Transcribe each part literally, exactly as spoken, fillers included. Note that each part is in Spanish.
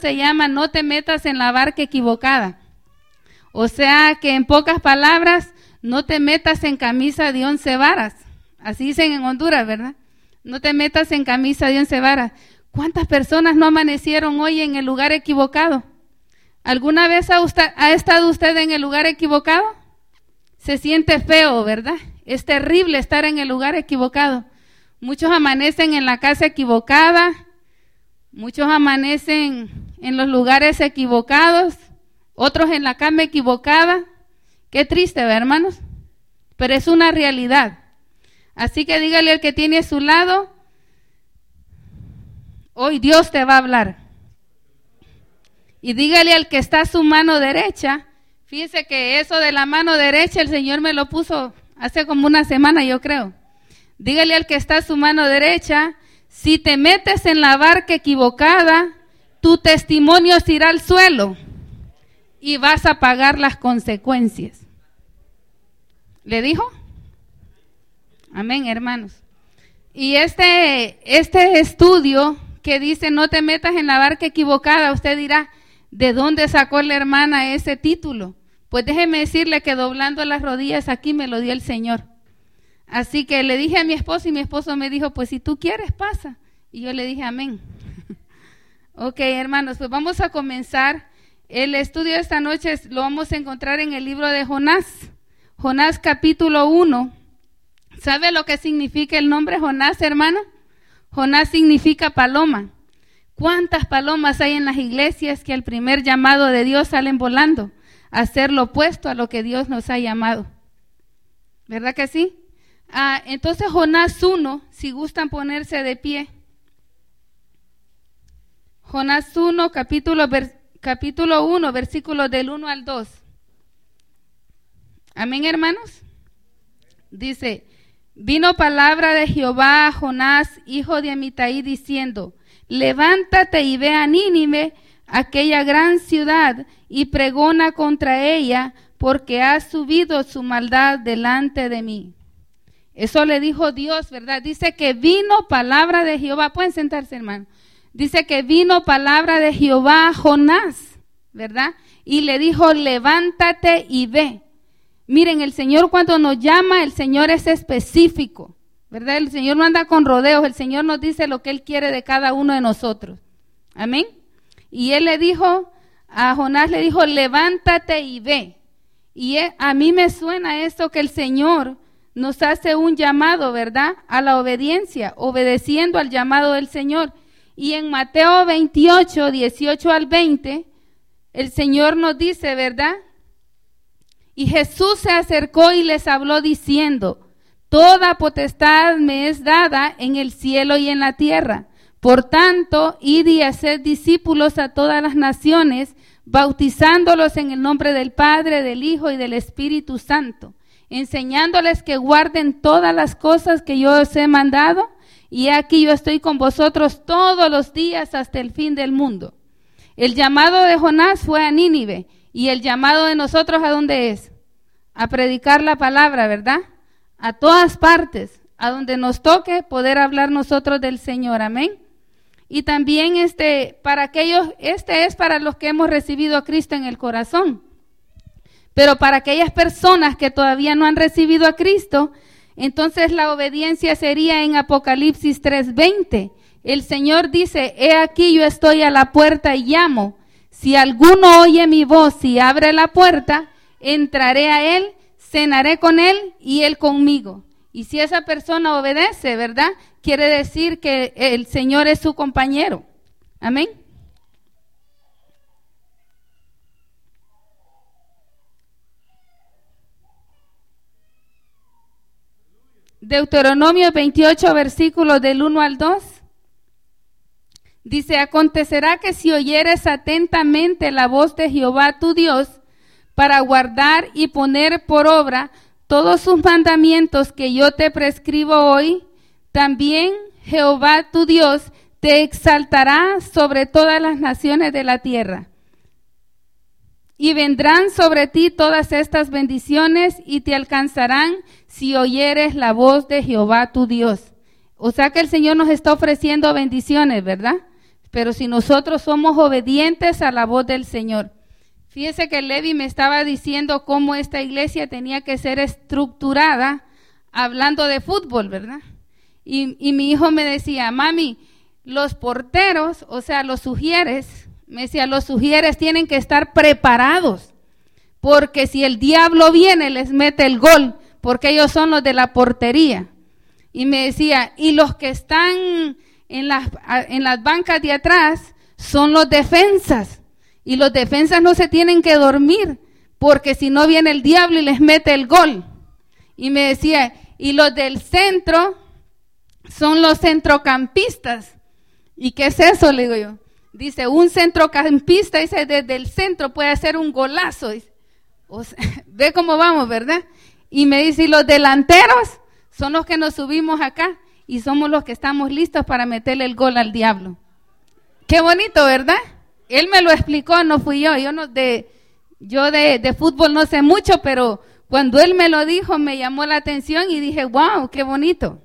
se llama no te metas en la barca equivocada. O sea que en pocas palabras, no te metas en camisa de once varas. Así dicen en Honduras, ¿verdad? No te metas en camisa de once varas. ¿Cuántas personas no amanecieron hoy en el lugar equivocado? ¿Alguna vez ha, usted, ha estado usted en el lugar equivocado? Se siente feo, ¿verdad? Es terrible estar en el lugar equivocado. Muchos amanecen en la casa equivocada, muchos amanecen en los lugares equivocados, otros en la cama equivocada. Qué triste, ¿verdad, hermanos? Pero es una realidad. Así que dígale al que tiene a su lado, hoy Dios te va a hablar. Y dígale al que está a su mano derecha, fíjese que eso de la mano derecha el Señor me lo puso hace como una semana, yo creo. Dígale al que está a su mano derecha, si te metes en la barca equivocada, tu testimonio se irá al suelo y vas a pagar las consecuencias. ¿Le dijo? Amén, hermanos. Y este, este estudio que dice no te metas en la barca equivocada, usted dirá, ¿de dónde sacó la hermana ese título? Pues déjeme decirle que doblando las rodillas aquí me lo dio el Señor. Así que le dije a mi esposo y mi esposo me dijo, pues si tú quieres, pasa. Y yo le dije, amén. Ok, hermanos, pues vamos a comenzar. El estudio de esta noche lo vamos a encontrar en el libro de Jonás. Jonás capítulo uno. ¿Sabe lo que significa el nombre Jonás, hermano? Jonás significa paloma. ¿Cuántas palomas hay en las iglesias que al primer llamado de Dios salen volando a hacer lo opuesto a lo que Dios nos ha llamado? ¿Verdad que sí? Ah, entonces Jonás uno, si gustan ponerse de pie. Jonás uno, capítulo, ver, capítulo uno, versículos del uno al dos. Amén, hermanos. Dice, vino palabra de Jehová a Jonás, hijo de Amitai, diciendo, levántate y ve a Nínive, aquella gran ciudad, y pregona contra ella, porque ha subido su maldad delante de mí. Eso le dijo Dios, ¿verdad? Dice que vino palabra de Jehová. Pueden sentarse, hermano. Dice que vino palabra de Jehová a Jonás, ¿verdad? Y le dijo, levántate y ve. Miren, el Señor cuando nos llama, el Señor es específico, ¿verdad? El Señor no anda con rodeos, el Señor nos dice lo que Él quiere de cada uno de nosotros. Amén. Y Él le dijo, a Jonás le dijo, levántate y ve. Y a mí me suena esto que el Señor nos hace un llamado, ¿verdad? A la obediencia, obedeciendo al llamado del Señor. Y en Mateo veintiocho, dieciocho al veinte, el Señor nos dice, ¿verdad? Y Jesús se acercó y les habló diciendo, toda potestad me es dada en el cielo y en la tierra. Por tanto, id y haced discípulos a todas las naciones, bautizándolos en el nombre del Padre, del Hijo y del Espíritu Santo, enseñándoles que guarden todas las cosas que yo os he mandado, y aquí yo estoy con vosotros todos los días hasta el fin del mundo. El llamado de Jonás fue a Nínive, y el llamado de nosotros, ¿a dónde es? A predicar la palabra, ¿verdad? A todas partes, a donde nos toque poder hablar nosotros del Señor, amén. Y también este, para aquellos, este es para los que hemos recibido a Cristo en el corazón. Pero para aquellas personas que todavía no han recibido a Cristo, entonces la obediencia sería en Apocalipsis tres veinte. El Señor dice, he aquí yo estoy a la puerta y llamo. Si alguno oye mi voz y abre la puerta, entraré a él, cenaré con él y él conmigo. Y si esa persona obedece, ¿verdad? Quiere decir que el Señor es su compañero. Amén. Deuteronomio veintiocho, versículos del uno al dos. Dice, acontecerá que si oyeres atentamente la voz de Jehová tu Dios, para guardar y poner por obra todos sus mandamientos que yo te prescribo hoy, también Jehová tu Dios te exaltará sobre todas las naciones de la tierra. Y vendrán sobre ti todas estas bendiciones y te alcanzarán si oyeres la voz de Jehová tu Dios. O sea que el Señor nos está ofreciendo bendiciones, ¿verdad? pero si nosotros somos obedientes a la voz del Señor. Fíjese que Levi me estaba diciendo cómo esta iglesia tenía que ser estructurada, hablando de fútbol, ¿verdad? Y, y mi hijo me decía, mami, los porteros, o sea, los sugieres, me decía, los sugieres tienen que estar preparados, porque si el diablo viene, les mete el gol, porque ellos son los de la portería. Y me decía, y los que están en las, en las bancas de atrás son los defensas, y los defensas no se tienen que dormir, porque si no viene el diablo y les mete el gol. Y me decía, y los del centro son los centrocampistas. ¿Y qué es eso? Le digo yo. Dice, un centrocampista, dice, desde el centro puede hacer un golazo. Dice, o sea, ve cómo vamos, ¿verdad? Y me dice, y los delanteros son los que nos subimos acá y somos los que estamos listos para meterle el gol al diablo. Qué bonito, ¿verdad? Él me lo explicó, no fui yo. Yo no de, yo de, de fútbol no sé mucho, pero cuando él me lo dijo me llamó la atención y dije, wow, qué bonito.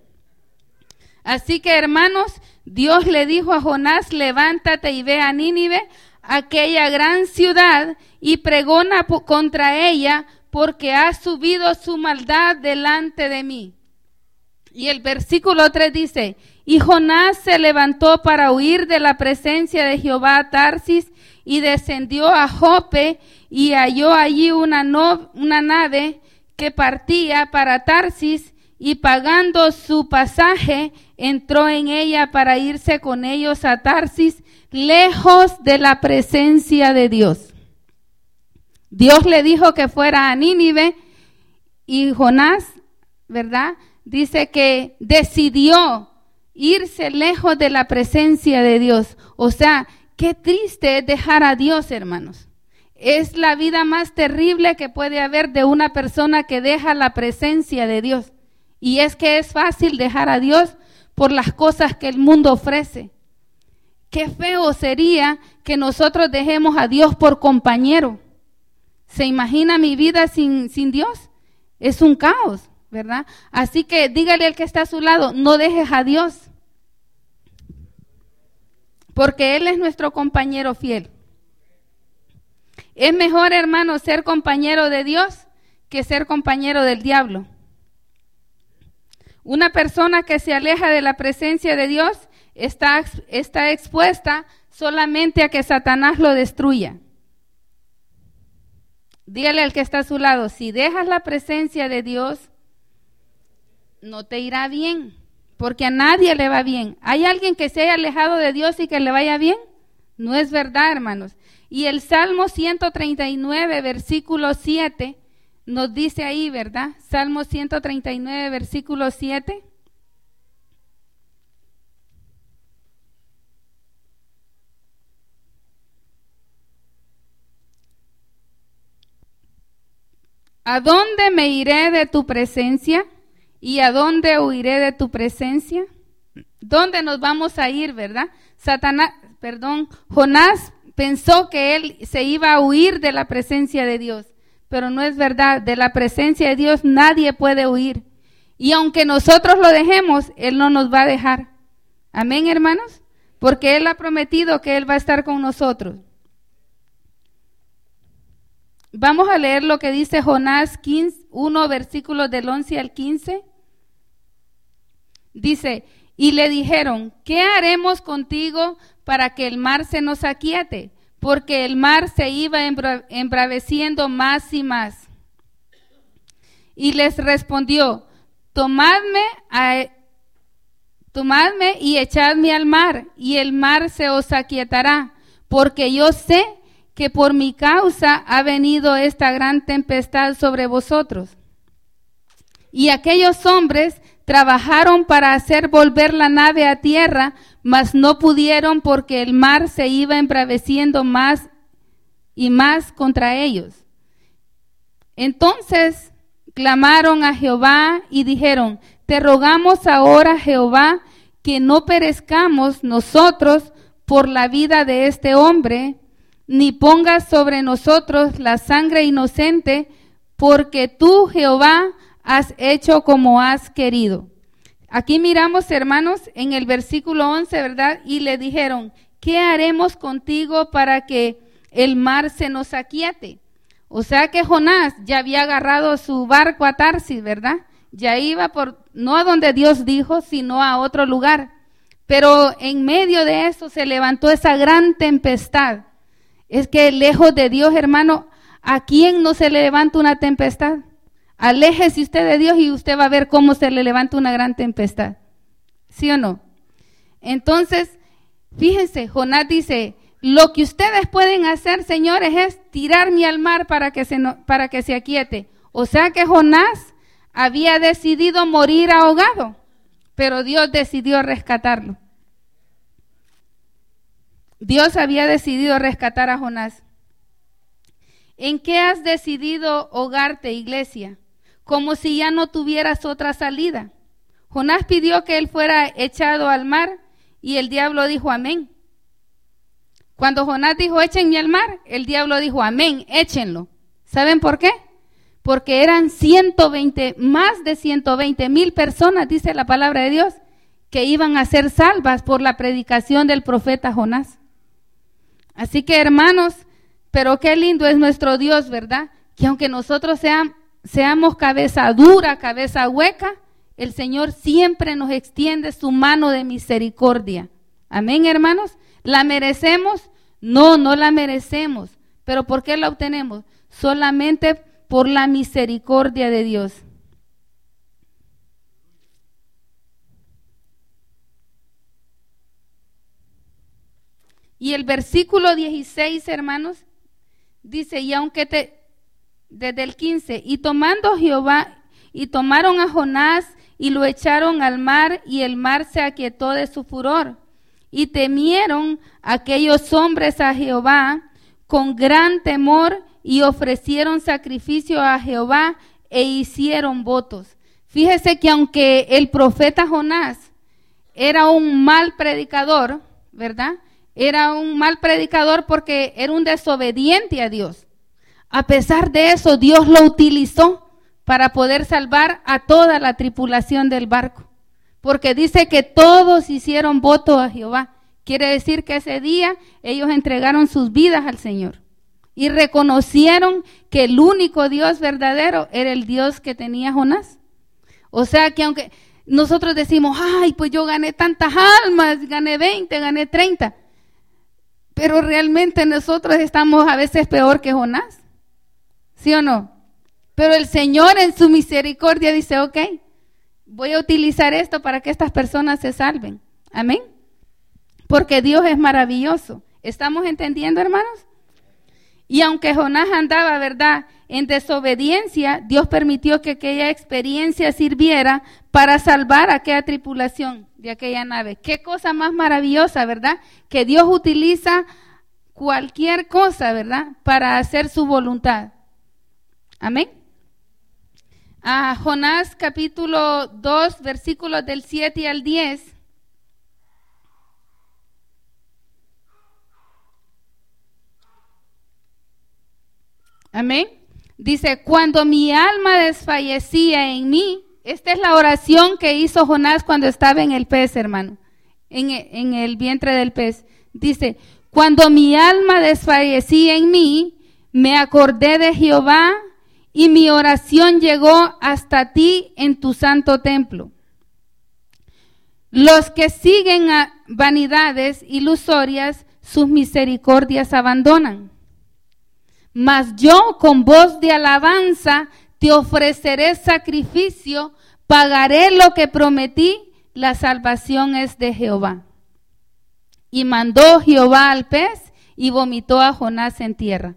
Así que, hermanos, Dios le dijo a Jonás, levántate y ve a Nínive, aquella gran ciudad, y pregona contra ella, porque ha subido su maldad delante de mí. Y el versículo tres dice, y Jonás se levantó para huir de la presencia de Jehová a Tarsis, y descendió a Jope, y halló allí una, no, una nave que partía para Tarsis, y pagando su pasaje, entró en ella para irse con ellos a Tarsis, lejos de la presencia de Dios. Dios le dijo que fuera a Nínive, y Jonás, ¿verdad?, dice que decidió irse lejos de la presencia de Dios. O sea, qué triste es dejar a Dios, hermanos. Es la vida más terrible que puede haber de una persona que deja la presencia de Dios. Y es que es fácil dejar a Dios por las cosas que el mundo ofrece. Qué feo sería que nosotros dejemos a Dios por compañero. ¿Se imagina mi vida sin, sin Dios? Es un caos, ¿verdad? Así que dígale al que está a su lado, no dejes a Dios, porque Él es nuestro compañero fiel. Es mejor, hermano, ser compañero de Dios que ser compañero del diablo. Una persona que se aleja de la presencia de Dios está, está expuesta solamente a que Satanás lo destruya. Dígale al que está a su lado, si dejas la presencia de Dios, no te irá bien, porque a nadie le va bien. ¿Hay alguien que se haya alejado de Dios y que le vaya bien? No es verdad, hermanos. Y el Salmo ciento treinta y nueve, versículo siete, nos dice ahí, ¿verdad? Salmo ciento treinta y nueve, versículo siete. ¿A dónde me iré de tu presencia? ¿Y a dónde huiré de tu presencia? ¿Dónde nos vamos a ir, verdad? Satanás, perdón, Jonás pensó que él se iba a huir de la presencia de Dios, pero no es verdad. De la presencia de Dios nadie puede huir. Y aunque nosotros lo dejemos, Él no nos va a dejar. Amén, hermanos, porque Él ha prometido que Él va a estar con nosotros. Vamos a leer lo que dice Jonás uno, versículos del once al quince. Dice, y le dijeron, ¿qué haremos contigo para que el mar se nos aquiete? Porque el mar se iba embra- embraveciendo más y más. Y les respondió, tomadme, a, tomadme y echadme al mar, y el mar se os aquietará, porque yo sé que por mi causa ha venido esta gran tempestad sobre vosotros. Y aquellos hombres trabajaron para hacer volver la nave a tierra, mas no pudieron porque el mar se iba embraveciendo más y más contra ellos. Entonces clamaron a Jehová y dijeron, te rogamos ahora, Jehová, que no perezcamos nosotros por la vida de este hombre, ni pongas sobre nosotros la sangre inocente, porque tú, Jehová, has hecho como has querido. Aquí miramos, hermanos, en el versículo once, ¿verdad? Y le dijeron, ¿qué haremos contigo para que el mar se nos aquiete? O sea que Jonás ya había agarrado su barco a Tarsis, ¿verdad? Ya iba por, no a donde Dios dijo, sino a otro lugar. Pero en medio de eso se levantó esa gran tempestad. Es que lejos de Dios, hermano, ¿a quién no se le levanta una tempestad? Aléjese usted de Dios y usted va a ver cómo se le levanta una gran tempestad. ¿Sí o no? Entonces, fíjense, Jonás dice, lo que ustedes pueden hacer, señores, es tirarme al mar para que se, no, para que se aquiete. O sea que Jonás había decidido morir ahogado, pero Dios decidió rescatarlo. Dios había decidido rescatar a Jonás. ¿En qué has decidido ahogarte, iglesia? Como si ya no tuvieras otra salida. Jonás pidió que él fuera echado al mar y el diablo dijo amén. Cuando Jonás dijo échenme al mar, el diablo dijo amén, échenlo. ¿Saben por qué? Porque eran ciento veinte, más de ciento veinte mil personas, dice la palabra de Dios, que iban a ser salvas por la predicación del profeta Jonás. Así que, hermanos, pero qué lindo es nuestro Dios, ¿verdad? Que aunque nosotros seamos, seamos cabeza dura, cabeza hueca, el Señor siempre nos extiende su mano de misericordia. Amén, hermanos. ¿La merecemos? No, no la merecemos. ¿Pero por qué la obtenemos? Solamente por la misericordia de Dios. Y el versículo dieciséis, hermanos, dice, y aunque te, desde el quince, y tomando Jehová, y tomaron a Jonás, y lo echaron al mar, y el mar se aquietó de su furor. Y temieron aquellos hombres a Jehová con gran temor, y ofrecieron sacrificio a Jehová, e hicieron votos. Fíjese que aunque el profeta Jonás era un mal predicador, ¿verdad? Era un mal predicador porque era un desobediente a Dios. A pesar de eso, Dios lo utilizó para poder salvar a toda la tripulación del barco. Porque dice que todos hicieron voto a Jehová. Quiere decir que ese día ellos entregaron sus vidas al Señor. Y reconocieron que el único Dios verdadero era el Dios que tenía Jonás. O sea que aunque nosotros decimos, ay, pues yo gané tantas almas, gané veinte, gané treinta. Pero realmente nosotros estamos a veces peor que Jonás. ¿Sí o no? Pero el Señor en su misericordia dice, ok, voy a utilizar esto para que estas personas se salven. Amén. Porque Dios es maravilloso. ¿Estamos entendiendo, hermanos? Y aunque Jonás andaba, ¿verdad?, en desobediencia, Dios permitió que aquella experiencia sirviera para salvar a aquella tripulación de aquella nave. Qué cosa más maravillosa, ¿verdad? Que Dios utiliza cualquier cosa, ¿verdad?, para hacer su voluntad. Amén. A Jonás capítulo dos, versículos del siete al diez. Amén. Dice, cuando mi alma desfallecía en mí, esta es la oración que hizo Jonás cuando estaba en el pez, hermano, en, en el vientre del pez. Dice, cuando mi alma desfallecía en mí, me acordé de Jehová y mi oración llegó hasta ti en tu santo templo. Los que siguen a vanidades ilusorias, sus misericordias abandonan. Mas yo con voz de alabanza te ofreceré sacrificio, pagaré lo que prometí, la salvación es de Jehová. Y mandó Jehová al pez y vomitó a Jonás en tierra.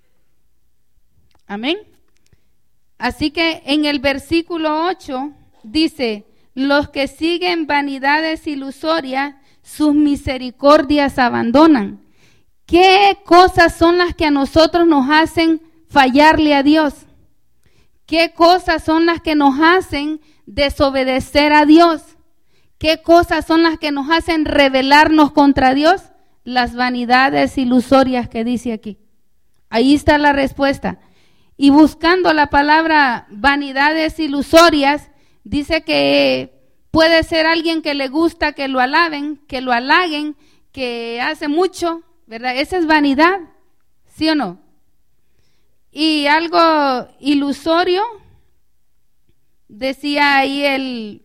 Amén. Así que en el versículo ocho dice, los que siguen vanidades ilusorias, sus misericordias abandonan. ¿Qué cosas son las que a nosotros nos hacen fallarle a Dios? ¿Qué cosas son las que nos hacen desobedecer a Dios? ¿Qué cosas son las que nos hacen rebelarnos contra Dios? Las vanidades ilusorias que dice aquí. Ahí está la respuesta. Y buscando la palabra vanidades ilusorias, dice que puede ser alguien que le gusta que lo alaben, que lo halaguen, que hace mucho, ¿verdad? Esa es vanidad, ¿sí o no? Y algo ilusorio, decía ahí el,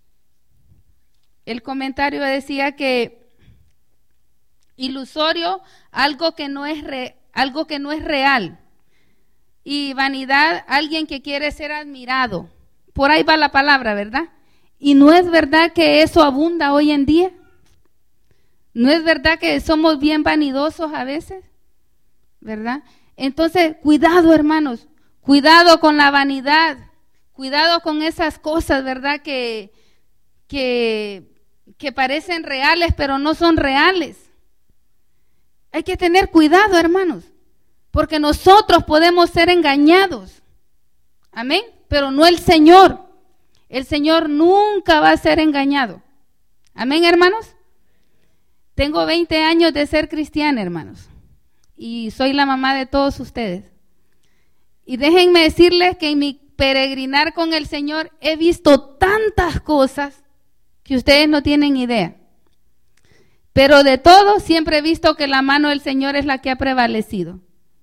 el comentario, decía que ilusorio, algo que no es re, algo que no es real. Y vanidad, alguien que quiere ser admirado. Por ahí va la palabra, ¿verdad? Y no es verdad que eso abunda hoy en día. No es verdad que somos bien vanidosos a veces, ¿verdad? Entonces, cuidado, hermanos, cuidado con la vanidad, cuidado con esas cosas, ¿verdad? Que, que, que parecen reales, pero no son reales. Hay que tener cuidado, hermanos, porque nosotros podemos ser engañados. Amén, pero no el Señor. El Señor nunca va a ser engañado. Amén, hermanos. Tengo veinte años de ser cristiana, hermanos, y soy la mamá de todos ustedes. Y déjenme decirles que en mi peregrinar con el Señor he visto tantas cosas que ustedes no tienen idea. Pero de todo siempre he visto que la mano del Señor es la que ha prevalecido.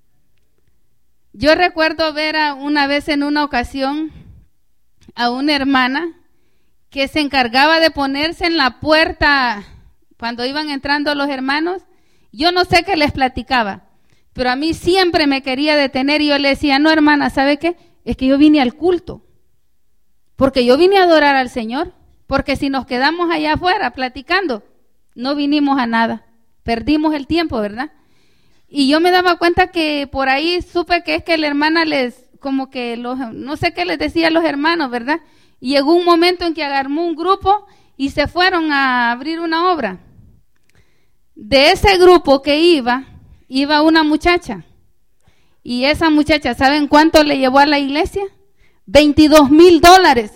Yo recuerdo ver a una vez en una ocasión a una hermana que se encargaba de ponerse en la puerta cuando iban entrando los hermanos. Yo no sé qué les platicaba, pero a mí siempre me quería detener y yo le decía, no, hermana, ¿sabe qué? Es que yo vine al culto, porque yo vine a adorar al Señor, porque si nos quedamos allá afuera platicando, no vinimos a nada, perdimos el tiempo, ¿verdad? Y yo me daba cuenta que por ahí supe que es que la hermana les, como que los, no sé qué les decía a los hermanos, ¿verdad? Y llegó un momento en que agarró un grupo y se fueron a abrir una obra. De ese grupo que iba, iba una muchacha. Y esa muchacha, ¿saben cuánto le llevó a la iglesia? veintidós mil dólares.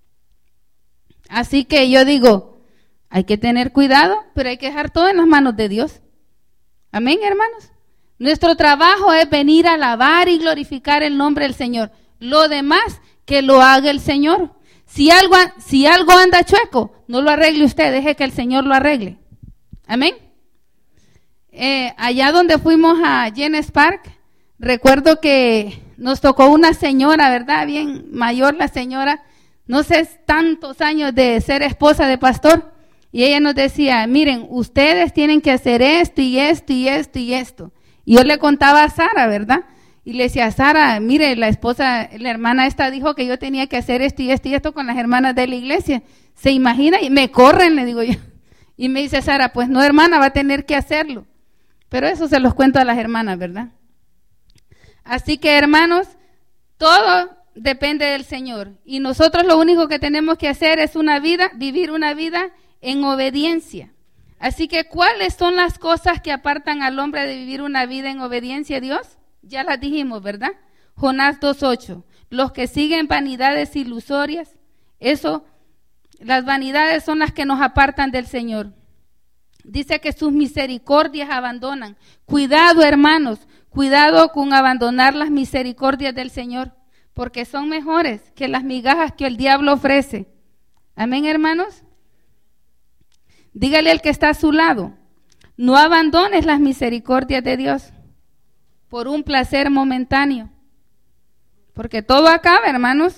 Así que yo digo, hay que tener cuidado, pero hay que dejar todo en las manos de Dios. Amén, hermanos. Nuestro trabajo es venir a alabar y glorificar el nombre del Señor. Lo demás, que lo haga el Señor. Si algo, si algo anda chueco, no lo arregle usted, deje que el Señor lo arregle. Amén. Eh, allá donde fuimos a Jennes Park, recuerdo que nos tocó una señora, ¿verdad? Bien mayor la señora, no sé, tantos años de ser esposa de pastor, y ella nos decía, miren, ustedes tienen que hacer esto y esto y esto y esto. Y yo le contaba a Sara, ¿verdad? Y le decía, Sara, mire, la esposa, la hermana esta dijo que yo tenía que hacer esto y esto y esto con las hermanas de la iglesia. ¿Se imagina? Y me corren, le digo yo. Y me dice Sara, pues no, hermana, va a tener que hacerlo. Pero eso se los cuento a las hermanas, ¿verdad? Así que, hermanos, todo depende del Señor. Y nosotros lo único que tenemos que hacer es una vida, vivir una vida en obediencia. Así que, ¿cuáles son las cosas que apartan al hombre de vivir una vida en obediencia a Dios? Ya las dijimos, ¿verdad? Jonás dos ocho. Los que siguen vanidades ilusorias, eso, las vanidades son las que nos apartan del Señor. Dice que sus misericordias abandonan. Cuidado, hermanos, cuidado con abandonar las misericordias del Señor, porque son mejores que las migajas que el diablo ofrece. Amén, hermanos. Dígale al que está a su lado, no abandones las misericordias de Dios por un placer momentáneo, porque todo acaba, hermanos.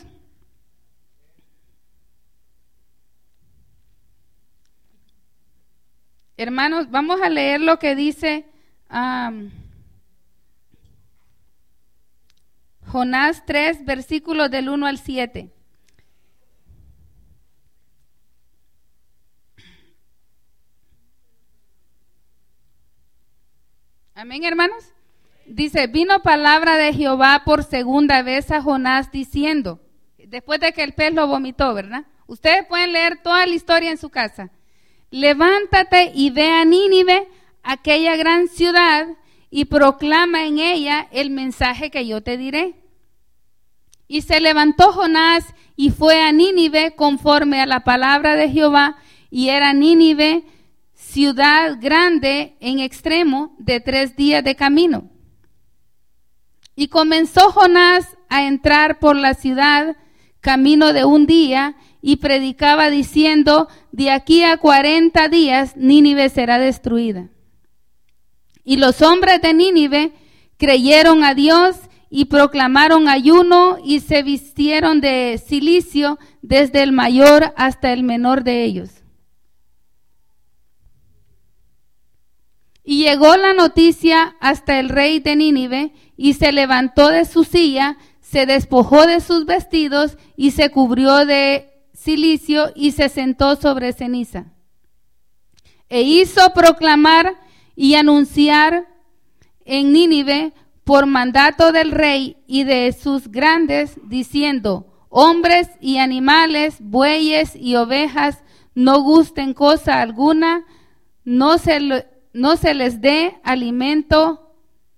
Hermanos, vamos a leer lo que dice um, Jonás tres, versículos del uno al siete. Amén, hermanos. Dice, vino palabra de Jehová por segunda vez a Jonás diciendo, después de que el pez lo vomitó, ¿verdad? Ustedes pueden leer toda la historia en su casa. Levántate y ve a Nínive, aquella gran ciudad, y proclama en ella el mensaje que yo te diré. Y se levantó Jonás y fue a Nínive conforme a la palabra de Jehová, y era Nínive ciudad grande en extremo de tres días de camino. Y comenzó Jonás a entrar por la ciudad camino de un día, y predicaba diciendo, de aquí a cuarenta días Nínive será destruida. Y los hombres de Nínive creyeron a Dios y proclamaron ayuno y se vistieron de cilicio desde el mayor hasta el menor de ellos. Y llegó la noticia hasta el rey de Nínive, y se levantó de su silla, se despojó de sus vestidos y se cubrió de cilicio y se sentó sobre ceniza. E hizo proclamar y anunciar en Nínive por mandato del rey y de sus grandes, diciendo, hombres y animales, bueyes y ovejas, no gusten cosa alguna, no se, no se les dé alimento,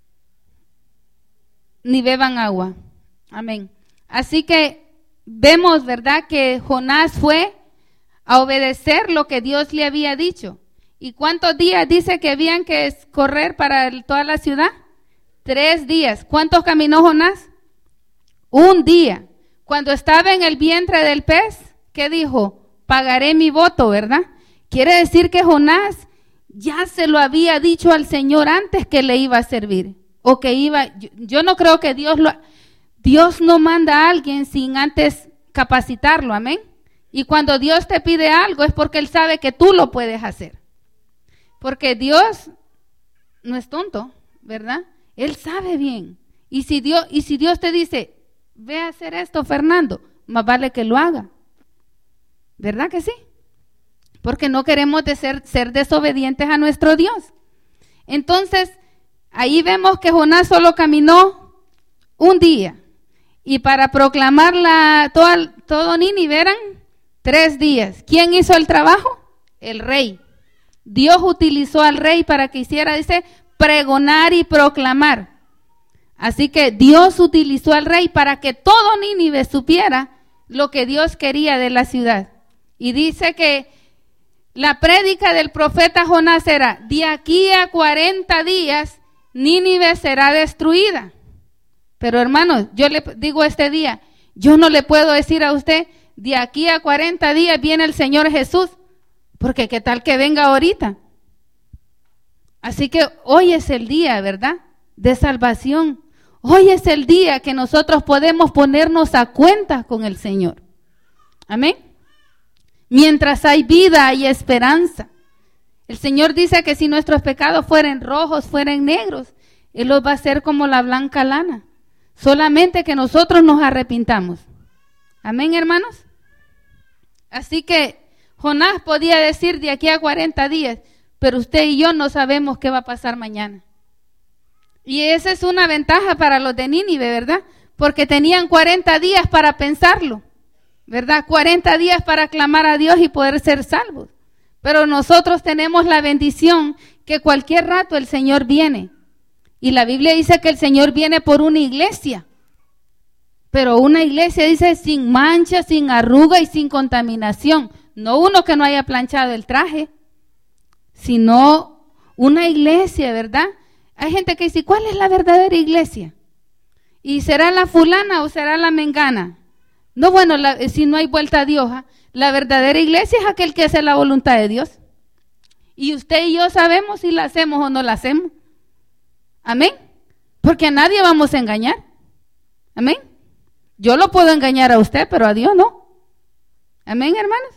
ni beban agua. Amén. Así que vemos, ¿verdad?, que Jonás fue a obedecer lo que Dios le había dicho. ¿Y cuántos días dice que habían que correr para toda la ciudad? Tres días. ¿Cuántos caminó Jonás? Un día. Cuando estaba en el vientre del pez, ¿qué dijo? Pagaré mi voto, ¿verdad? Quiere decir que Jonás ya se lo había dicho al Señor antes que le iba a servir. O que iba, yo, yo no creo que Dios lo... Dios no manda a alguien sin antes capacitarlo, amén. Y cuando Dios te pide algo es porque Él sabe que tú lo puedes hacer. Porque Dios no es tonto, ¿verdad? Él sabe bien. Y si Dios, y si Dios te dice, ve a hacer esto, Fernando, más vale que lo haga. ¿Verdad que sí? Porque no queremos de ser, ser desobedientes a nuestro Dios. Entonces, ahí vemos que Jonás solo caminó un día. Y para proclamar la, todo, todo Nínive eran tres días. ¿Quién hizo el trabajo? El rey. Dios utilizó al rey para que hiciera, dice, pregonar y proclamar. Así que Dios utilizó al rey para que todo Nínive supiera lo que Dios quería de la ciudad. Y dice que la prédica del profeta Jonás era, de aquí a cuarenta días, Nínive será destruida. Pero hermanos, yo le digo este día, yo no le puedo decir a usted, de aquí a cuarenta días viene el Señor Jesús, porque qué tal que venga ahorita. Así que hoy es el día, ¿verdad?, de salvación. Hoy es el día que nosotros podemos ponernos a cuenta con el Señor. Amén. Mientras hay vida, hay esperanza. El Señor dice que si nuestros pecados fueran rojos, fueran negros, Él los va a hacer como la blanca lana. Solamente que nosotros nos arrepintamos. Amén, hermanos. Así que Jonás podía decir de aquí a cuarenta días, pero usted y yo no sabemos qué va a pasar mañana. Y esa es una ventaja para los de Nínive, ¿verdad? Porque tenían cuarenta días para pensarlo, ¿verdad? cuarenta días para clamar a Dios y poder ser salvos. Pero nosotros tenemos la bendición que cualquier rato el Señor viene. Y la Biblia dice que el Señor viene por una iglesia. Pero una iglesia, dice, sin mancha, sin arruga y sin contaminación. No uno que no haya planchado el traje, sino una iglesia, ¿verdad? Hay gente que dice, ¿cuál es la verdadera iglesia? ¿Y será la fulana o será la mengana? No, bueno, la, si no hay vuelta a Dios, ¿eh? La verdadera iglesia es aquel que hace la voluntad de Dios. Y usted y yo sabemos si la hacemos o no la hacemos. Amén. Porque a nadie vamos a engañar. Amén. Yo lo puedo engañar a usted, pero a Dios no. Amén, hermanos.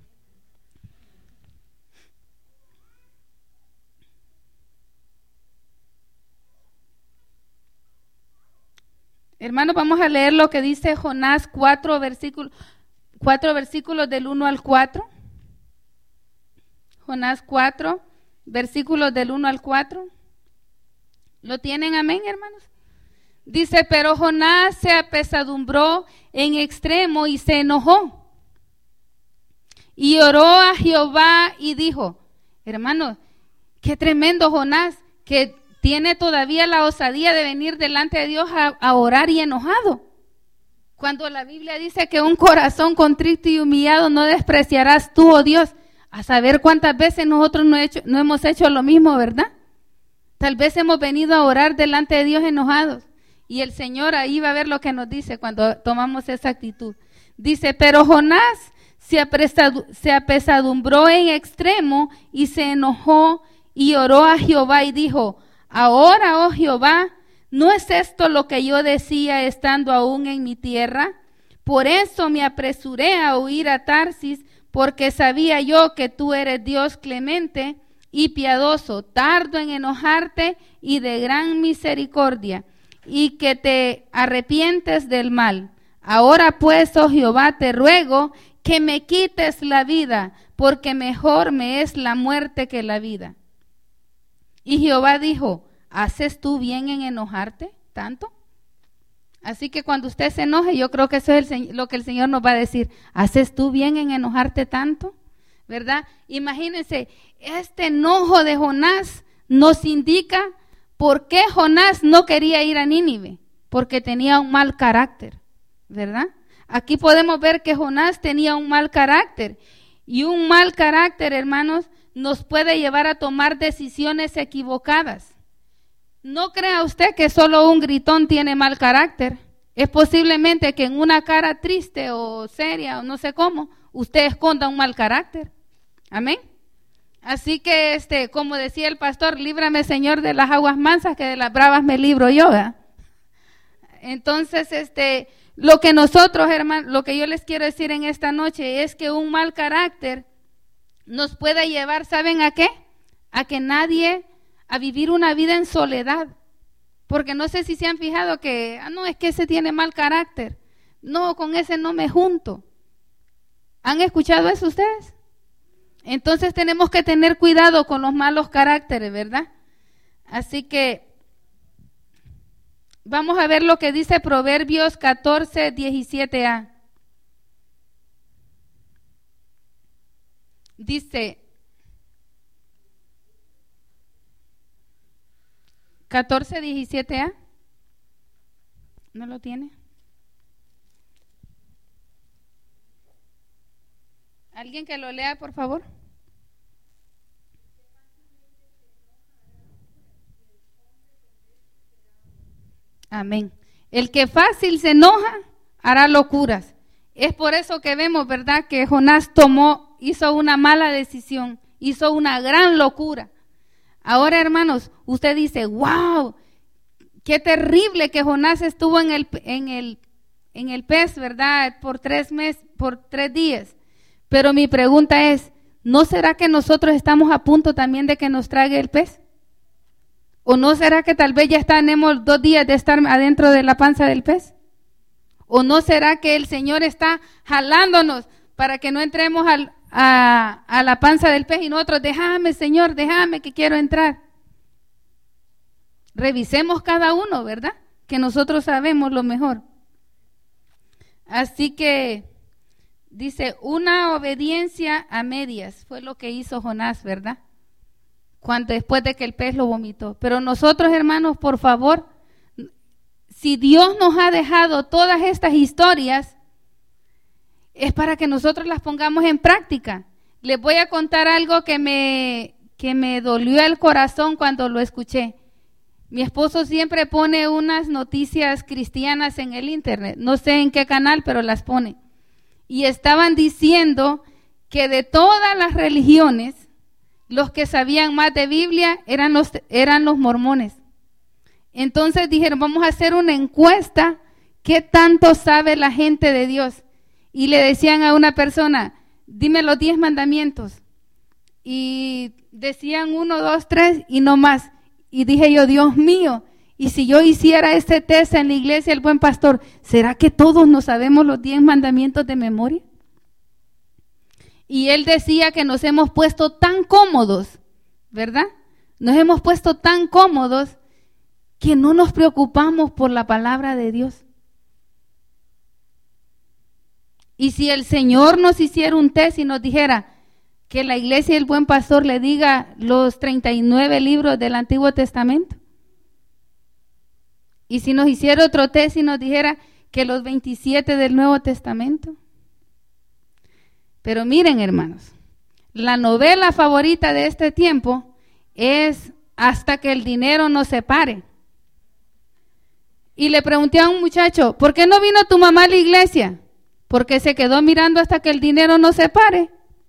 Hermanos, vamos a leer lo que dice Jonás cuatro versículos, cuatro versículos del uno al cuatro. Jonás cuatro, versículos del uno al cuatro. ¿Lo tienen? Amén, hermanos. Dice, pero Jonás se apesadumbró en extremo y se enojó. Y oró a Jehová y dijo, hermanos, qué tremendo Jonás, que tiene todavía la osadía de venir delante de Dios a, a orar y enojado. Cuando la Biblia dice que un corazón contrito y humillado no despreciarás tú, oh Dios. A saber cuántas veces nosotros no, hecho, no hemos hecho lo mismo, ¿verdad? Tal vez hemos venido a orar delante de Dios enojados. Y el Señor ahí va a ver lo que nos dice cuando tomamos esa actitud. Dice, pero Jonás se, apresadu- se apesadumbró en extremo y se enojó y oró a Jehová y dijo, ahora, oh Jehová, ¿no es esto lo que yo decía estando aún en mi tierra? Por eso me apresuré a huir a Tarsis, porque sabía yo que tú eres Dios clemente y piadoso, tardo en enojarte y de gran misericordia, y que te arrepientes del mal. Ahora pues, oh Jehová, te ruego que me quites la vida, porque mejor me es la muerte que la vida. Y Jehová dijo, ¿haces tú bien en enojarte tanto? Así que cuando usted se enoje, yo creo que eso es el, lo que el Señor nos va a decir. ¿Haces tú bien en enojarte tanto? ¿Verdad? Imagínense, este enojo de Jonás nos indica por qué Jonás no quería ir a Nínive. Porque tenía un mal carácter, ¿verdad? Aquí podemos ver que Jonás tenía un mal carácter. Y un mal carácter, hermanos, nos puede llevar a tomar decisiones equivocadas. No crea usted que solo un gritón tiene mal carácter. Es posiblemente que en una cara triste o seria o no sé cómo, usted esconda un mal carácter. Amén. Así que, este, como decía el pastor, líbrame, Señor, de las aguas mansas, que de las bravas me libro yo, ¿verdad? Entonces, este, lo que nosotros, hermanos, lo que yo les quiero decir en esta noche es que un mal carácter nos puede llevar, ¿saben a qué? A que nadie... a vivir una vida en soledad, porque no sé si se han fijado que, ah, no, es que ese tiene mal carácter, no, con ese no me junto. ¿Han escuchado eso ustedes? Entonces tenemos que tener cuidado con los malos caracteres, ¿verdad? Así que vamos a ver lo que dice Proverbios catorce, diecisiete a. Dice, catorce, diecisiete a. ¿No lo tiene? ¿Alguien que lo lea, por favor? Amén. El que fácil se enoja, hará locuras. Es por eso que vemos, ¿verdad?, que Jonás tomó, hizo una mala decisión, hizo una gran locura. Ahora, hermanos, usted dice, wow, qué terrible que Jonás estuvo en el, en el, en el pez, ¿verdad? Por tres meses, por tres días. Pero mi pregunta es, ¿no será que nosotros estamos a punto también de que nos trague el pez? ¿O no será que tal vez ya tenemos dos días de estar adentro de la panza del pez? ¿O no será que el Señor está jalándonos para que no entremos al A, a la panza del pez y nosotros, déjame, Señor, déjame que quiero entrar? Revisemos cada uno, ¿verdad? Que nosotros sabemos lo mejor. Así que dice, una obediencia a medias fue lo que hizo Jonás, ¿verdad? Cuando después de que el pez lo vomitó. Pero nosotros, hermanos, por favor, si Dios nos ha dejado todas estas historias, es para que nosotros las pongamos en práctica. Les voy a contar algo que me, que me dolió el corazón cuando lo escuché. Mi esposo siempre pone unas noticias cristianas en el internet, no sé en qué canal, pero las pone. Y estaban diciendo que de todas las religiones, los que sabían más de Biblia eran los, eran los mormones. Entonces dijeron, vamos a hacer una encuesta, ¿qué tanto sabe la gente de Dios? Y le decían a una persona, dime los diez mandamientos. Y decían uno, dos, tres y no más. Y dije yo, Dios mío, y si yo hiciera este test en la iglesia, el Buen Pastor, ¿será que todos nos sabemos los diez mandamientos de memoria? Y él decía que nos hemos puesto tan cómodos, ¿verdad? Nos hemos puesto tan cómodos que no nos preocupamos por la palabra de Dios. Y si el Señor nos hiciera un test y nos dijera que la iglesia y el Buen Pastor le diga los treinta y nueve libros del Antiguo Testamento. Y si nos hiciera otro test y nos dijera que los veintisiete del Nuevo Testamento. Pero miren, hermanos, la novela favorita de este tiempo es Hasta que el dinero nos separe. Y le pregunté a un muchacho, ¿por qué no vino tu mamá a la iglesia? porque se quedó mirando hasta que el dinero no se pare.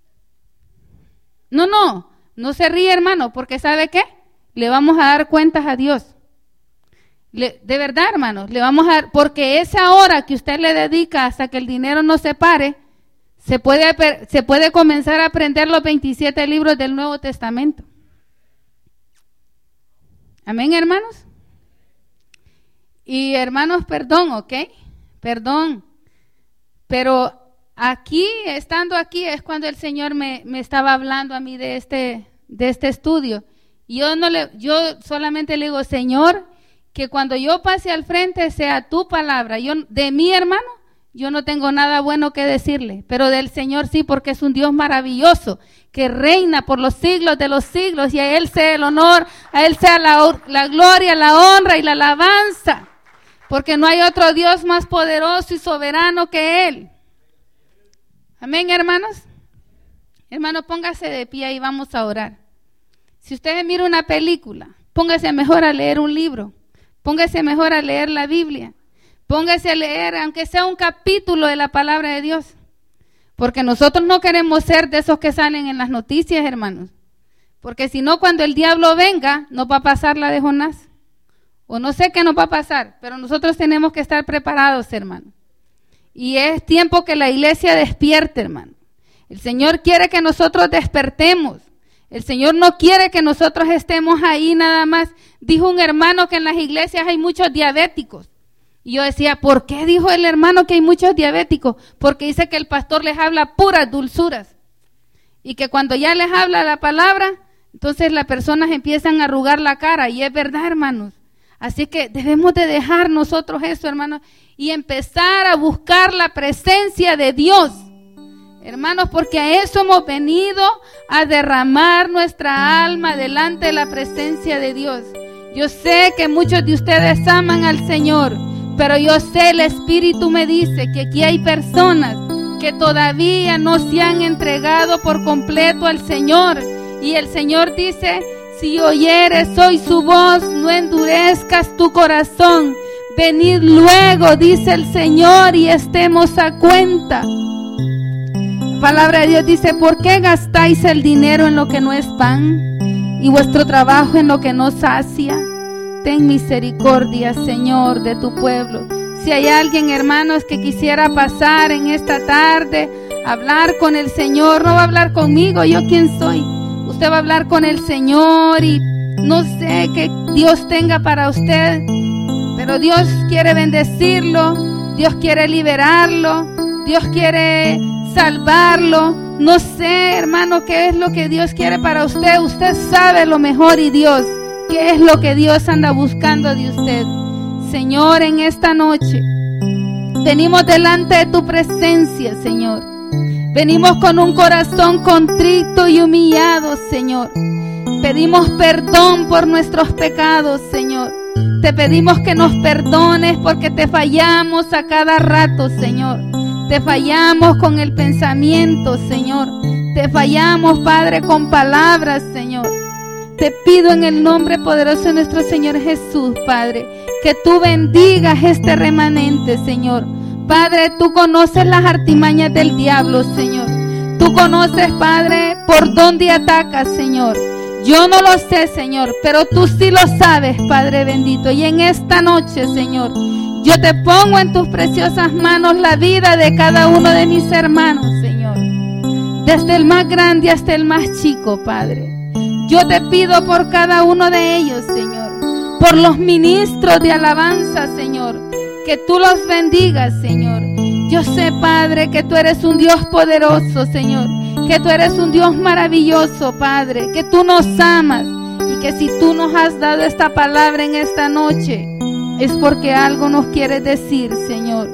No, no, no se ríe, hermano, porque ¿sabe qué? Le vamos a dar cuentas a Dios. Le, de verdad, hermanos, le vamos a dar, porque esa hora que usted le dedica hasta que el dinero no se pare, se puede, se puede comenzar a aprender los veintisiete libros del Nuevo Testamento. Amén, hermanos. Y hermanos, perdón, ¿ok? Perdón. Pero aquí, estando aquí, es cuando el Señor me, me estaba hablando a mí de este, de este estudio. Y yo, no le, yo solamente le digo, Señor, que cuando yo pase al frente sea tu palabra. Yo, de mi hermano, yo no tengo nada bueno que decirle, pero del Señor sí, porque es un Dios maravilloso, que reina por los siglos de los siglos, y a Él sea el honor, a Él sea la, la gloria, la honra y la alabanza, porque no hay otro Dios más poderoso y soberano que Él. Amén, hermanos. Hermanos, póngase de pie y vamos a orar. Si usted mira una película, póngase mejor a leer un libro, póngase mejor a leer la Biblia, póngase a leer, aunque sea un capítulo de la palabra de Dios, porque nosotros no queremos ser de esos que salen en las noticias, hermanos, porque si no, cuando el diablo venga, nos va a pasar la de Jonás, o no sé qué nos va a pasar, pero nosotros tenemos que estar preparados, hermanos, y es tiempo que la iglesia despierte, hermano. El Señor quiere que nosotros despertemos. El Señor no quiere que nosotros estemos ahí nada más. Dijo un hermano que en las iglesias hay muchos diabéticos. Y yo decía, ¿por qué dijo el hermano que hay muchos diabéticos? Porque dice que el pastor les habla puras dulzuras. Y que cuando ya les habla la palabra, entonces las personas empiezan a arrugar la cara. Y es verdad, hermanos. Así que debemos de dejar nosotros eso, hermanos, y empezar a buscar la presencia de Dios. Hermanos, porque a eso hemos venido, a derramar nuestra alma delante de la presencia de Dios. Yo sé que muchos de ustedes aman al Señor, pero yo sé, el Espíritu me dice que aquí hay personas que todavía no se han entregado por completo al Señor. Y el Señor dice, si oyeres hoy su voz, no endurezcas tu corazón. Venid luego, dice el Señor, y estemos a cuenta. La palabra de Dios dice, ¿por qué gastáis el dinero en lo que no es pan y vuestro trabajo en lo que no sacia? Ten misericordia, Señor, de tu pueblo. Si hay alguien, hermanos, que quisiera pasar en esta tarde, hablar con el Señor, no va a hablar conmigo, ¿yo quién soy? Usted va a hablar con el Señor y no sé qué Dios tenga para usted, pero Dios quiere bendecirlo, Dios quiere liberarlo, Dios quiere salvarlo. No sé, hermano, qué es lo que Dios quiere para usted. Usted sabe lo mejor, y Dios, qué es lo que Dios anda buscando de usted. Señor, en esta noche venimos delante de tu presencia, Señor. Venimos con un corazón contrito y humillado, Señor. Pedimos perdón por nuestros pecados, Señor. Te pedimos que nos perdones porque te fallamos a cada rato, Señor. Te fallamos con el pensamiento, Señor. Te fallamos, Padre, con palabras, Señor. Te pido en el nombre poderoso de nuestro Señor Jesús, Padre, que tú bendigas este remanente, Señor. Padre, tú conoces las artimañas del diablo, Señor. Tú conoces, Padre, por dónde atacas, Señor. Yo no lo sé, Señor, pero tú sí lo sabes, Padre bendito. Y en esta noche, Señor, yo te pongo en tus preciosas manos la vida de cada uno de mis hermanos, Señor. Desde el más grande hasta el más chico, Padre. Yo te pido por cada uno de ellos, Señor. Por los ministros de alabanza, Señor. Que tú los bendigas, Señor. Yo sé, Padre, que tú eres un Dios poderoso, Señor. Que tú eres un Dios maravilloso, Padre. Que tú nos amas. Y que si tú nos has dado esta palabra en esta noche, es porque algo nos quieres decir, Señor.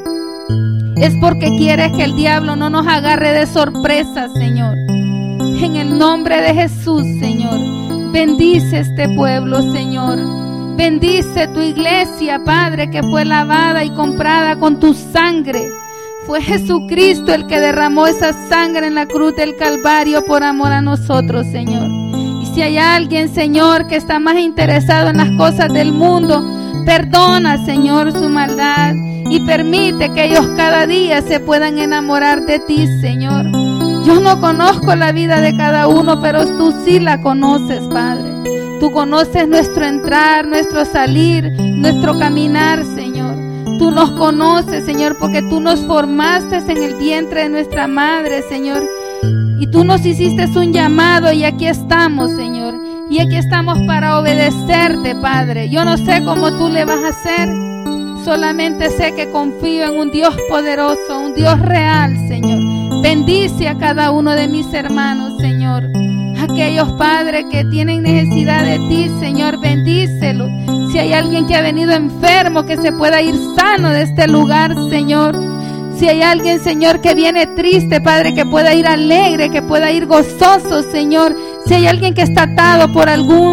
Es porque quieres que el diablo no nos agarre de sorpresa, Señor. En el nombre de Jesús, Señor. Bendice este pueblo, Señor. Bendice tu iglesia, Padre, que fue lavada y comprada con tu sangre. Fue Jesucristo el que derramó esa sangre en la cruz del Calvario por amor a nosotros, Señor. Y si hay alguien, Señor, que está más interesado en las cosas del mundo, perdona, Señor, su maldad y permite que ellos cada día se puedan enamorar de ti, Señor. Yo no conozco la vida de cada uno, pero tú sí la conoces, Padre. Tú conoces nuestro entrar, nuestro salir, nuestro caminar, Señor. Tú nos conoces, Señor, porque tú nos formaste en el vientre de nuestra madre, Señor. Y tú nos hiciste un llamado y aquí estamos, Señor. Y aquí estamos para obedecerte, Padre. Yo no sé cómo tú le vas a hacer. Solamente sé que confío en un Dios poderoso, un Dios real, Señor. Bendice a cada uno de mis hermanos, Señor. Aquellos, Padre, que tienen necesidad de ti, Señor, bendícelos. Si hay alguien que ha venido enfermo, que se pueda ir sano de este lugar, Señor. Si hay alguien, Señor, que viene triste, Padre, que pueda ir alegre, que pueda ir gozoso, Señor. Si hay alguien que está atado por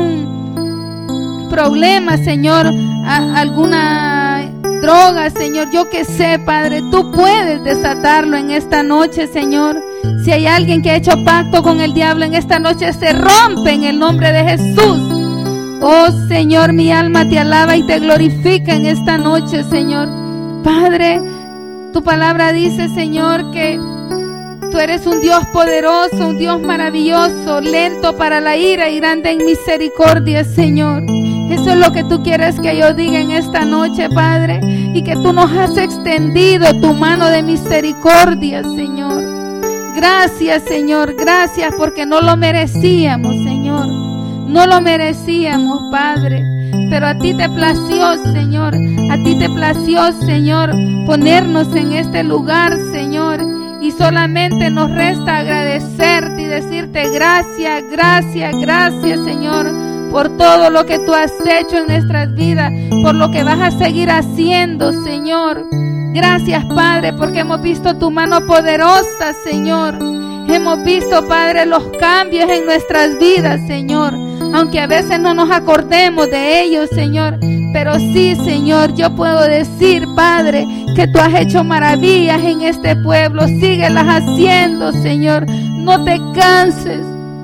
algún problema, Señor, a alguna droga, Señor, yo que sé, Padre, tú puedes desatarlo en esta noche, Señor. Si hay alguien que ha hecho pacto con el diablo en esta noche, se rompe en el nombre de Jesús. Oh, Señor, mi alma te alaba y te glorifica en esta noche, Señor. Padre, tu palabra dice, Señor, que tú eres un Dios poderoso, un Dios maravilloso, lento para la ira y grande en misericordia, Señor. Eso es lo que tú quieres que yo diga en esta noche, Padre, y que tú nos has extendido tu mano de misericordia, Señor. Gracias, Señor, gracias porque no lo merecíamos, Señor. No lo merecíamos, Padre, pero a ti te plació, Señor. A ti te plació, Señor, ponernos en este lugar, Señor. Y solamente nos resta agradecerte y decirte gracias, gracias, gracias, Señor, por todo lo que tú has hecho en nuestras vidas, por lo que vas a seguir haciendo, Señor. Gracias, Padre, porque hemos visto tu mano poderosa, Señor. Hemos visto, Padre, los cambios en nuestras vidas, Señor. Aunque a veces no nos acordemos de ellos, Señor. Pero sí, Señor, yo puedo decir, Padre, que tú has hecho maravillas en este pueblo. Síguelas haciendo, Señor. No te canses.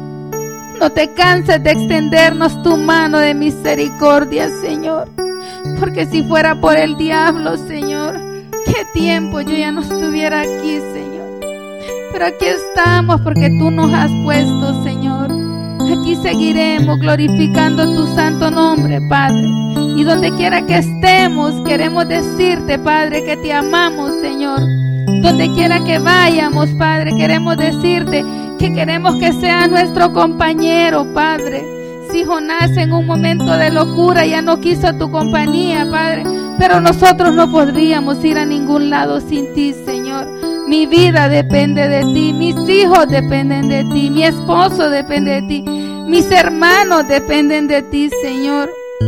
No te canses de extendernos tu mano de misericordia, Señor. Porque si fuera por el diablo, Señor, qué tiempo yo ya no estuviera aquí, Señor. Pero aquí estamos porque tú nos has puesto, Señor. Aquí seguiremos glorificando tu santo nombre, Padre. Y donde quiera que estemos, queremos decirte, Padre, que te amamos, Señor. Donde quiera que vayamos, Padre, queremos decirte que queremos que sea nuestro compañero, Padre. Si Jonás en un momento de locura ya no quiso tu compañía, Padre, pero nosotros no podríamos ir a ningún lado sin ti, Señor. Mi vida depende de ti, mis hijos dependen de ti, mi esposo depende de ti, mis hermanos dependen de ti, Señor.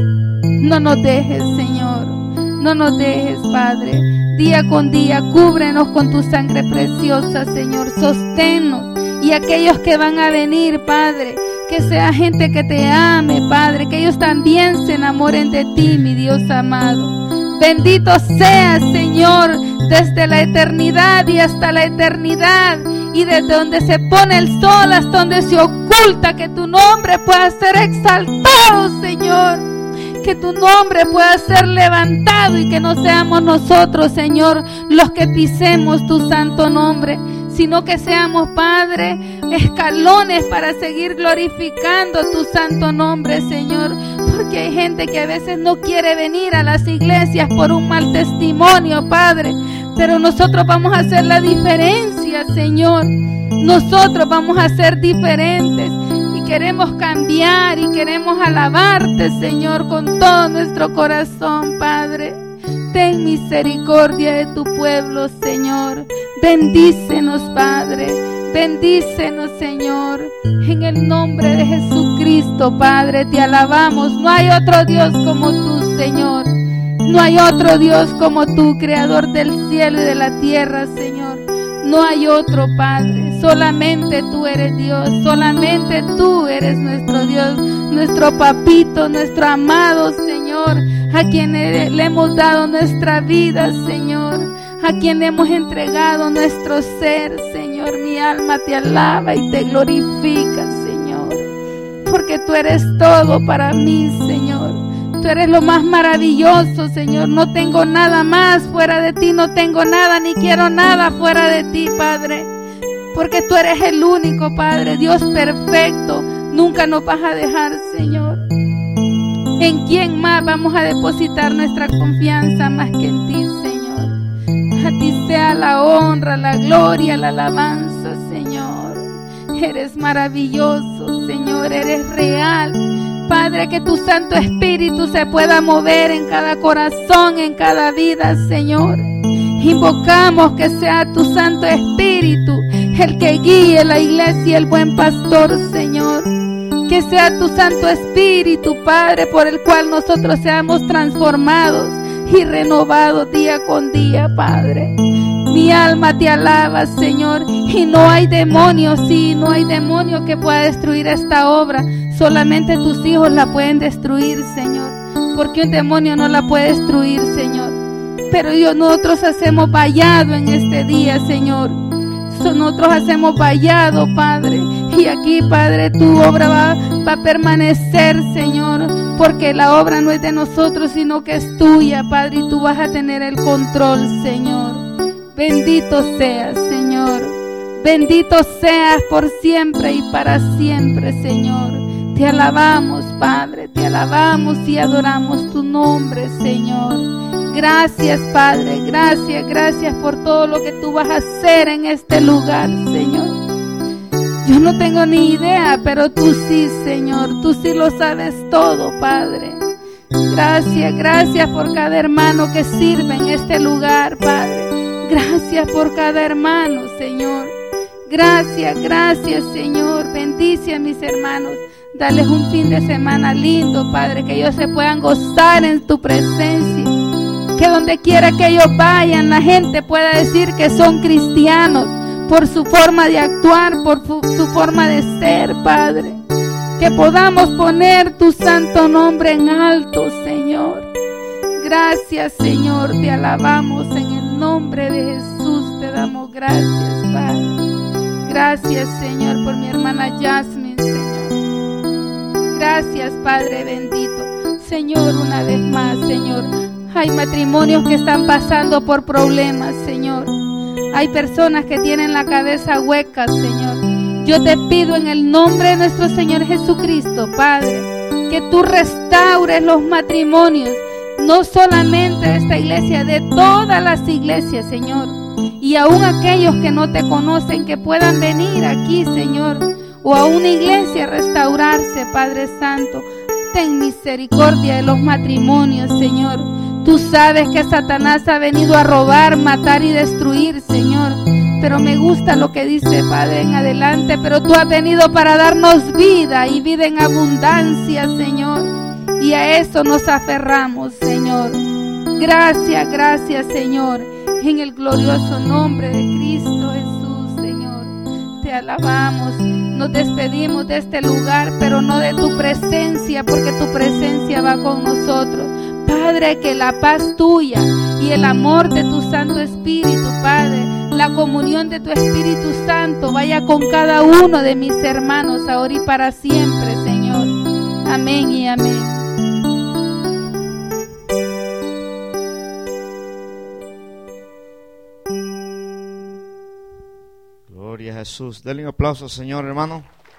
No nos dejes, Señor, no nos dejes, Padre. Día con día, cúbrenos con tu sangre preciosa, Señor. Sosténnos. Y aquellos que van a venir, Padre, que sea gente que te ame, Padre, que ellos también se enamoren de ti, mi Dios amado. Bendito seas, Señor, desde la eternidad y hasta la eternidad, y desde donde se pone el sol hasta donde se oculta, que tu nombre pueda ser exaltado, Señor. Que tu nombre pueda ser levantado y que no seamos nosotros, Señor, los que pisemos tu santo nombre, sino que seamos, Padre, escalones para seguir glorificando tu santo nombre, Señor. Porque hay gente que a veces no quiere venir a las iglesias por un mal testimonio, Padre. Pero nosotros vamos a hacer la diferencia, Señor. Nosotros vamos a ser diferentes. Queremos cambiar y queremos alabarte, Señor, con todo nuestro corazón, Padre. Ten misericordia de tu pueblo, Señor. Bendícenos, Padre. Bendícenos, Señor. En el nombre de Jesucristo, Padre, te alabamos. No hay otro Dios como tú, Señor. No hay otro Dios como tú, creador del cielo y de la tierra, Señor. No hay otro, Padre, solamente tú eres Dios, solamente tú eres nuestro Dios, nuestro papito, nuestro amado Señor, a quien le, le hemos dado nuestra vida, Señor, a quien le hemos entregado nuestro ser, Señor. Mi alma te alaba y te glorifica, Señor, porque tú eres todo para mí, Señor. Tú eres lo más maravilloso, Señor. No tengo nada más fuera de ti, no tengo nada ni quiero nada fuera de ti, Padre. Porque tú eres el único, Padre, Dios perfecto. Nunca nos vas a dejar, Señor. ¿En quién más vamos a depositar nuestra confianza más que en ti, Señor? A ti sea la honra, la gloria, la alabanza, Señor. Eres maravilloso, Señor, eres real. Padre, que tu Santo Espíritu se pueda mover en cada corazón, en cada vida, Señor. Invocamos que sea tu Santo Espíritu el que guíe la iglesia, el buen pastor, Señor. Que sea tu Santo Espíritu, Padre, por el cual nosotros seamos transformados y renovados día con día, Padre. Mi alma te alaba, Señor, y no hay demonio, sí, no hay demonio que pueda destruir esta obra. Solamente tus hijos la pueden destruir, Señor, porque un demonio no la puede destruir, Señor. Pero Dios, nosotros hacemos vallado en este día, Señor. Nosotros hacemos vallado, Padre, y aquí, Padre, tu obra va, va a permanecer, Señor, porque la obra no es de nosotros, sino que es tuya, Padre, y tú vas a tener el control, Señor. Bendito seas, Señor. Bendito seas por siempre y para siempre, Señor. Te alabamos, Padre, te alabamos y adoramos tu nombre, Señor. Gracias, Padre, gracias, gracias por todo lo que tú vas a hacer en este lugar, Señor. Yo no tengo ni idea, pero tú sí, Señor, tú sí lo sabes todo, Padre. Gracias, gracias por cada hermano que sirve en este lugar, Padre. Gracias por cada hermano, Señor. Gracias, gracias, Señor. Bendice a mis hermanos. Dales un fin de semana lindo, Padre, que ellos se puedan gozar en tu presencia. Que donde quiera que ellos vayan, la gente pueda decir que son cristianos por su forma de actuar, por su, su forma de ser, Padre. Que podamos poner tu santo nombre en alto, Señor. Gracias, Señor, te alabamos en el nombre de Jesús, te damos gracias, Padre. Gracias, Señor, por mi hermana Jasmine, Señor. Gracias, Padre bendito. Señor, una vez más, Señor, hay matrimonios que están pasando por problemas, Señor. Hay personas que tienen la cabeza hueca, Señor. Yo te pido en el nombre de nuestro Señor Jesucristo, Padre, que tú restaures los matrimonios, no solamente de esta iglesia, de todas las iglesias, Señor. Y aún aquellos que no te conocen, que puedan venir aquí, Señor, o a una iglesia a restaurarse, Padre Santo. Ten misericordia de los matrimonios, Señor. Tú sabes que Satanás ha venido a robar, matar y destruir, Señor. Pero me gusta lo que dice, Padre, en adelante. Pero tú has venido para darnos vida y vida en abundancia, Señor. Y a eso nos aferramos, Señor. Gracias, gracias, Señor. En el glorioso nombre de Cristo Jesús, Señor. Te alabamos. Nos despedimos de este lugar, pero no de tu presencia, porque tu presencia va con nosotros. Padre, que la paz tuya y el amor de tu Santo Espíritu, Padre, la comunión de tu Espíritu Santo vaya con cada uno de mis hermanos ahora y para siempre, Señor. Amén y amén. Gloria a Jesús. Denle un aplauso, Señor, hermano.